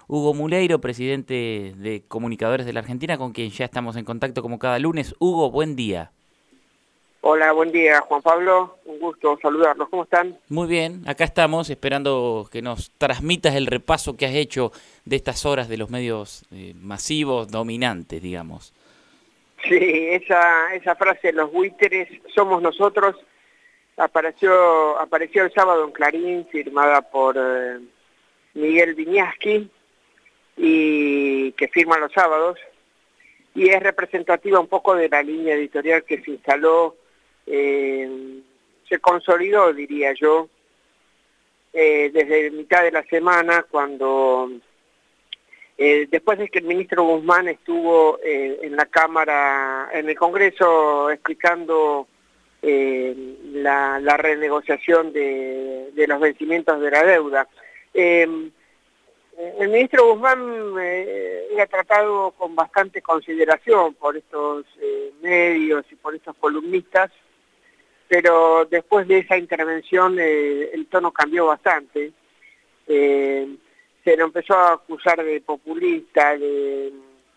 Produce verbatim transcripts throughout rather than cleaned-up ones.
Hugo Muleiro, presidente de Comunicadores de la Argentina, con quien ya estamos en contacto como cada lunes. Hugo, buen día. Hola, buen día, Juan Pablo. Un gusto saludarlos. ¿Cómo están? Muy bien, acá estamos esperando que nos transmitas el repaso que has hecho de estas horas de los medios eh, masivos dominantes, digamos. Sí, esa, esa frase, los buitres somos nosotros, apareció, apareció el sábado en Clarín, firmada por eh, Miguel Viñaski, y que firma los sábados, y es representativa un poco de la línea editorial que se instaló, eh, se consolidó, diría yo, eh, desde mitad de la semana, cuando eh, después de que el ministro Guzmán estuvo eh, en la Cámara, en el Congreso, explicando eh, la, la renegociación de, de los vencimientos de la deuda. Eh, el ministro Guzmán eh, era tratado con bastante consideración por estos eh, medios y por estos columnistas, pero después de esa intervención eh, el tono cambió bastante. Eh, se lo empezó a acusar de populista, de,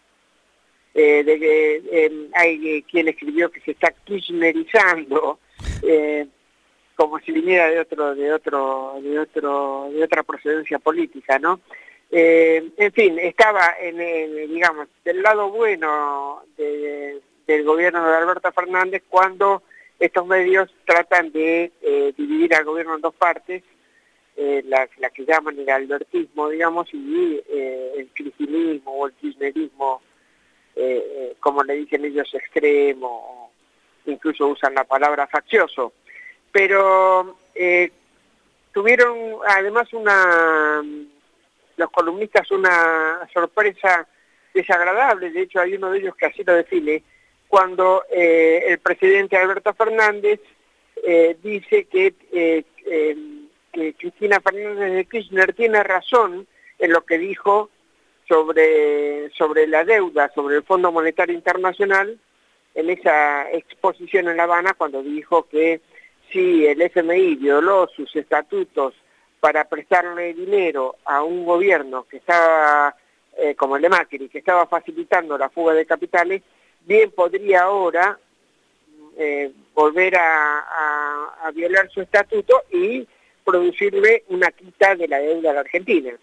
eh, de que eh, hay quien escribió que se está kirchnerizando, eh, como si viniera de otro, de otro, de otro, de otra procedencia política, ¿no? Eh, en fin, estaba en el, digamos, del lado bueno de, del gobierno de Alberto Fernández cuando estos medios tratan de eh, dividir al gobierno en dos partes, eh, la, la que llaman el albertismo, digamos, y eh, el cristinismo o el kirchnerismo, eh, eh, como le dicen ellos, extremo, o incluso usan la palabra faccioso. Pero eh, tuvieron además una, los columnistas, una sorpresa desagradable. De hecho hay uno de ellos que así lo define, cuando eh, el presidente Alberto Fernández eh, dice que, eh, eh, que Cristina Fernández de Kirchner tiene razón en lo que dijo sobre, sobre la deuda, sobre el Fondo Monetario Internacional, en esa exposición en La Habana, cuando dijo que si el F M I violó sus estatutos para prestarle dinero a un gobierno que estaba, eh, como el de Macri, que estaba facilitando la fuga de capitales, bien podría ahora eh, volver a, a, a violar su estatuto y producirle una quita de la deuda a la Argentina.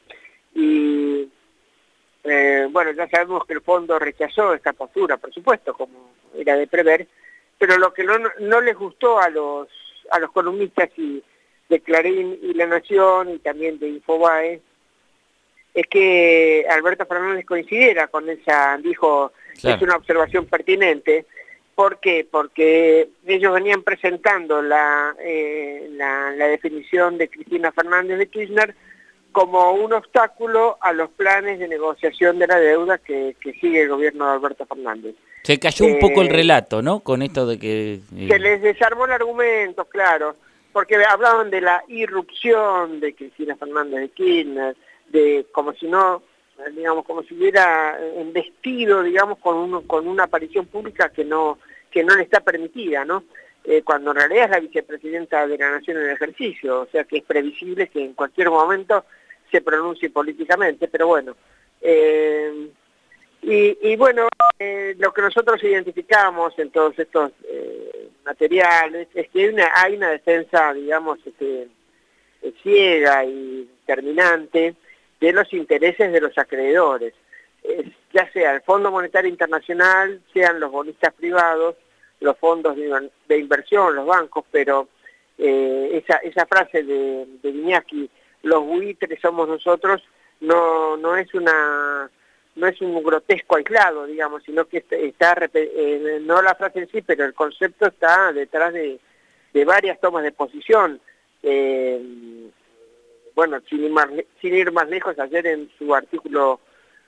Y eh, bueno, ya sabemos que el fondo rechazó esta postura, por supuesto, como era de prever, pero lo que no, no les gustó a los, a los columnistas y de Clarín y La Nación y también de Infobae es que Alberto Fernández coincidiera con esa, dijo, Claro. es una observación pertinente. ¿Por qué? Porque ellos venían presentando la, eh, la, la definición de Cristina Fernández de Kirchner como un obstáculo a los planes de negociación de la deuda que, que sigue el gobierno de Alberto Fernández. Se cayó un Eh, poco el relato, ¿no? Con esto de que... Eh... Se les desarmó el argumento, claro, porque hablaban de la irrupción de Cristina Fernández de Kirchner, de como si no, digamos, como si hubiera embestido, digamos, con, un, con una aparición pública que no, que no le está permitida, ¿no? Eh, cuando en realidad es la vicepresidenta de la Nación en ejercicio, o sea que es previsible que en cualquier momento se pronuncie políticamente, pero bueno. Eh, y, y bueno, eh, lo que nosotros identificamos en todos estos eh, materiales es que hay una, hay una defensa, digamos, este, ciega y terminante de los intereses de los acreedores, eh, ya sea el Fondo Monetario Internacional, sean los bonistas privados, los fondos de, de inversión, los bancos, pero eh, esa, esa frase de, de Viñaski, los buitres somos nosotros, no, no es una no es un grotesco aislado, digamos, sino que está, eh, no la frase en sí, pero el concepto está detrás de, de varias tomas de posición. Eh, bueno, sin ir, más, sin ir más lejos, ayer en su artículo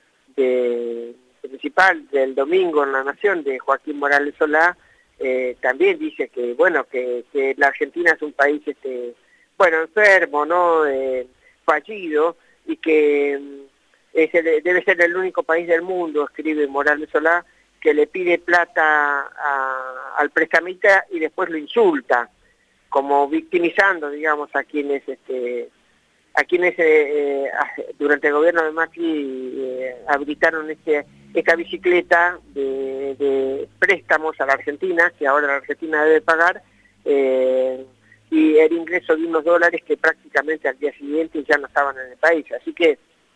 de, principal del domingo en La Nación, de Joaquín Morales Solá, eh, también dice que, bueno, que, que la Argentina es un país, este, bueno, enfermo, ¿no?, eh, fallido, y que es el, debe ser el único país del mundo, escribe Morales Solá, que le pide plata a, al prestamista y después lo insulta, como victimizando, digamos, a quienes este, a quienes eh, eh, durante el gobierno de Macri eh, habilitaron este, esta bicicleta de, de préstamos a la Argentina, que ahora la Argentina debe pagar, eh, y el ingreso de unos dólares que prácticamente al día siguiente ya no estaban en el país. Así que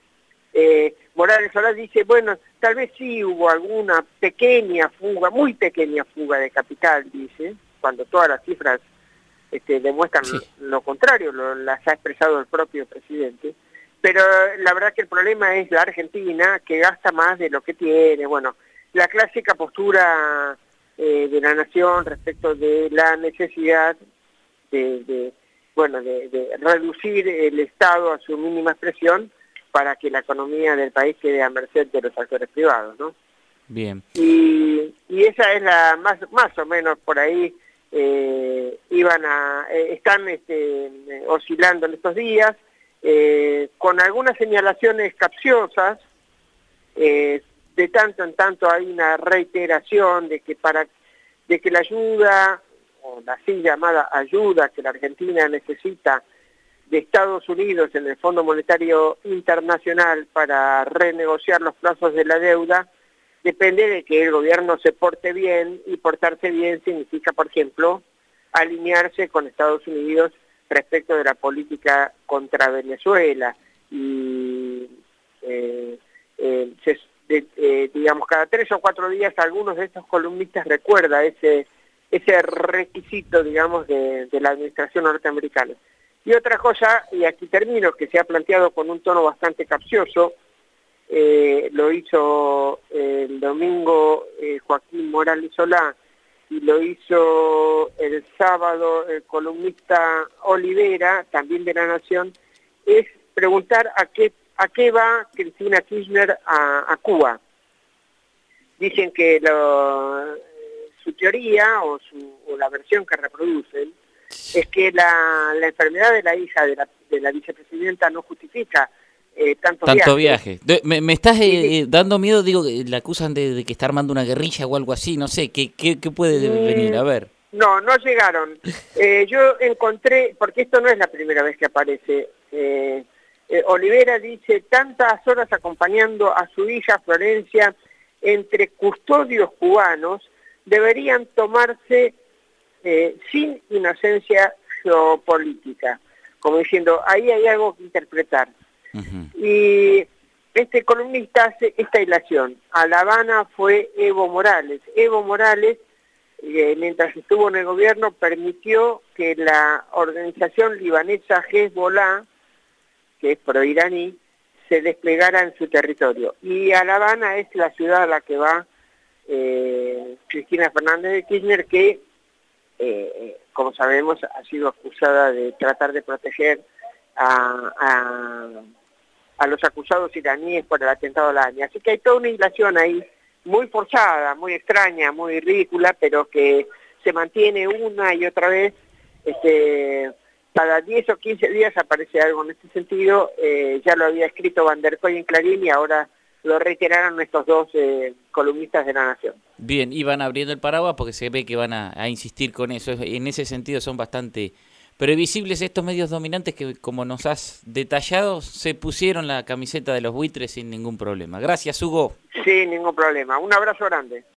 eh, Morales Solá dice, bueno, tal vez sí hubo alguna pequeña fuga, muy pequeña fuga de capital, dice, cuando todas las cifras este, demuestran sí. lo contrario, lo, las ha expresado el propio presidente. Pero la verdad que el problema es la Argentina, que gasta más de lo que tiene. Bueno, la clásica postura eh, de la nación respecto de la necesidad de, de bueno, de, de reducir el Estado a su mínima expresión para que la economía del país quede a merced de los actores privados, ¿no? Bien. Y, y esa es la, más, más o menos por ahí, eh, iban a, eh, están este, oscilando en estos días, eh, con algunas señalaciones capciosas, eh, de tanto en tanto hay una reiteración de que para, de que la ayuda, o la así llamada ayuda que la Argentina necesita de Estados Unidos en el Fondo Monetario Internacional para renegociar los plazos de la deuda, depende de que el gobierno se porte bien, y portarse bien significa, por ejemplo, alinearse con Estados Unidos respecto de la política contra Venezuela. Y eh, eh, se, de, eh, digamos, cada tres o cuatro días algunos de estos columnistas recuerda ese, ese requisito, digamos, de, de la administración norteamericana. Y otra cosa, y aquí termino, que se ha planteado con un tono bastante capcioso, eh, lo hizo eh, el domingo eh, Joaquín Morales Solá, y lo hizo el sábado el columnista Olivera, también de La Nación, es preguntar a qué, a qué va Cristina Kirchner a, a Cuba. Dicen que lo, su teoría, o, su, o la versión que reproducen, es que la, la enfermedad de la hija de la, de la vicepresidenta no justifica eh, tanto, tanto viaje. viaje. Me, me estás eh, sí. dando miedo, digo, la acusan de, de que está armando una guerrilla o algo así, no sé, ¿qué, qué, qué puede mm, venir? A ver. No, no llegaron. Eh, yo encontré, porque esto no es la primera vez que aparece, eh, eh, Olivera dice, tantas horas acompañando a su hija Florencia entre custodios cubanos deberían tomarse Eh, sin inocencia geopolítica, como diciendo, ahí hay algo que interpretar. Uh-huh. Y este columnista hace esta ilación. A La Habana fue Evo Morales. Evo Morales, eh, mientras estuvo en el gobierno, permitió que la organización libanesa Hezbollah, que es pro-iraní, se desplegara en su territorio. Y a La Habana es la ciudad a la que va eh, Cristina Fernández de Kirchner, que Eh, como sabemos, ha sido acusada de tratar de proteger a, a, a los acusados iraníes por el atentado a la A N I. Así que hay toda una hilación ahí muy forzada, muy extraña, muy ridícula, pero que se mantiene una y otra vez. Este, cada diez o quince días aparece algo en este sentido. Eh, ya lo había escrito Van der Koy en Clarín y ahora lo reiteraron estos dos eh, columnistas de La Nación. Bien, y van abriendo el paraguas porque se ve que van a, a insistir con eso. En ese sentido son bastante previsibles estos medios dominantes que, como nos has detallado, se pusieron la camiseta de los buitres sin ningún problema. Gracias, Hugo. Sin ningún problema. Un abrazo grande.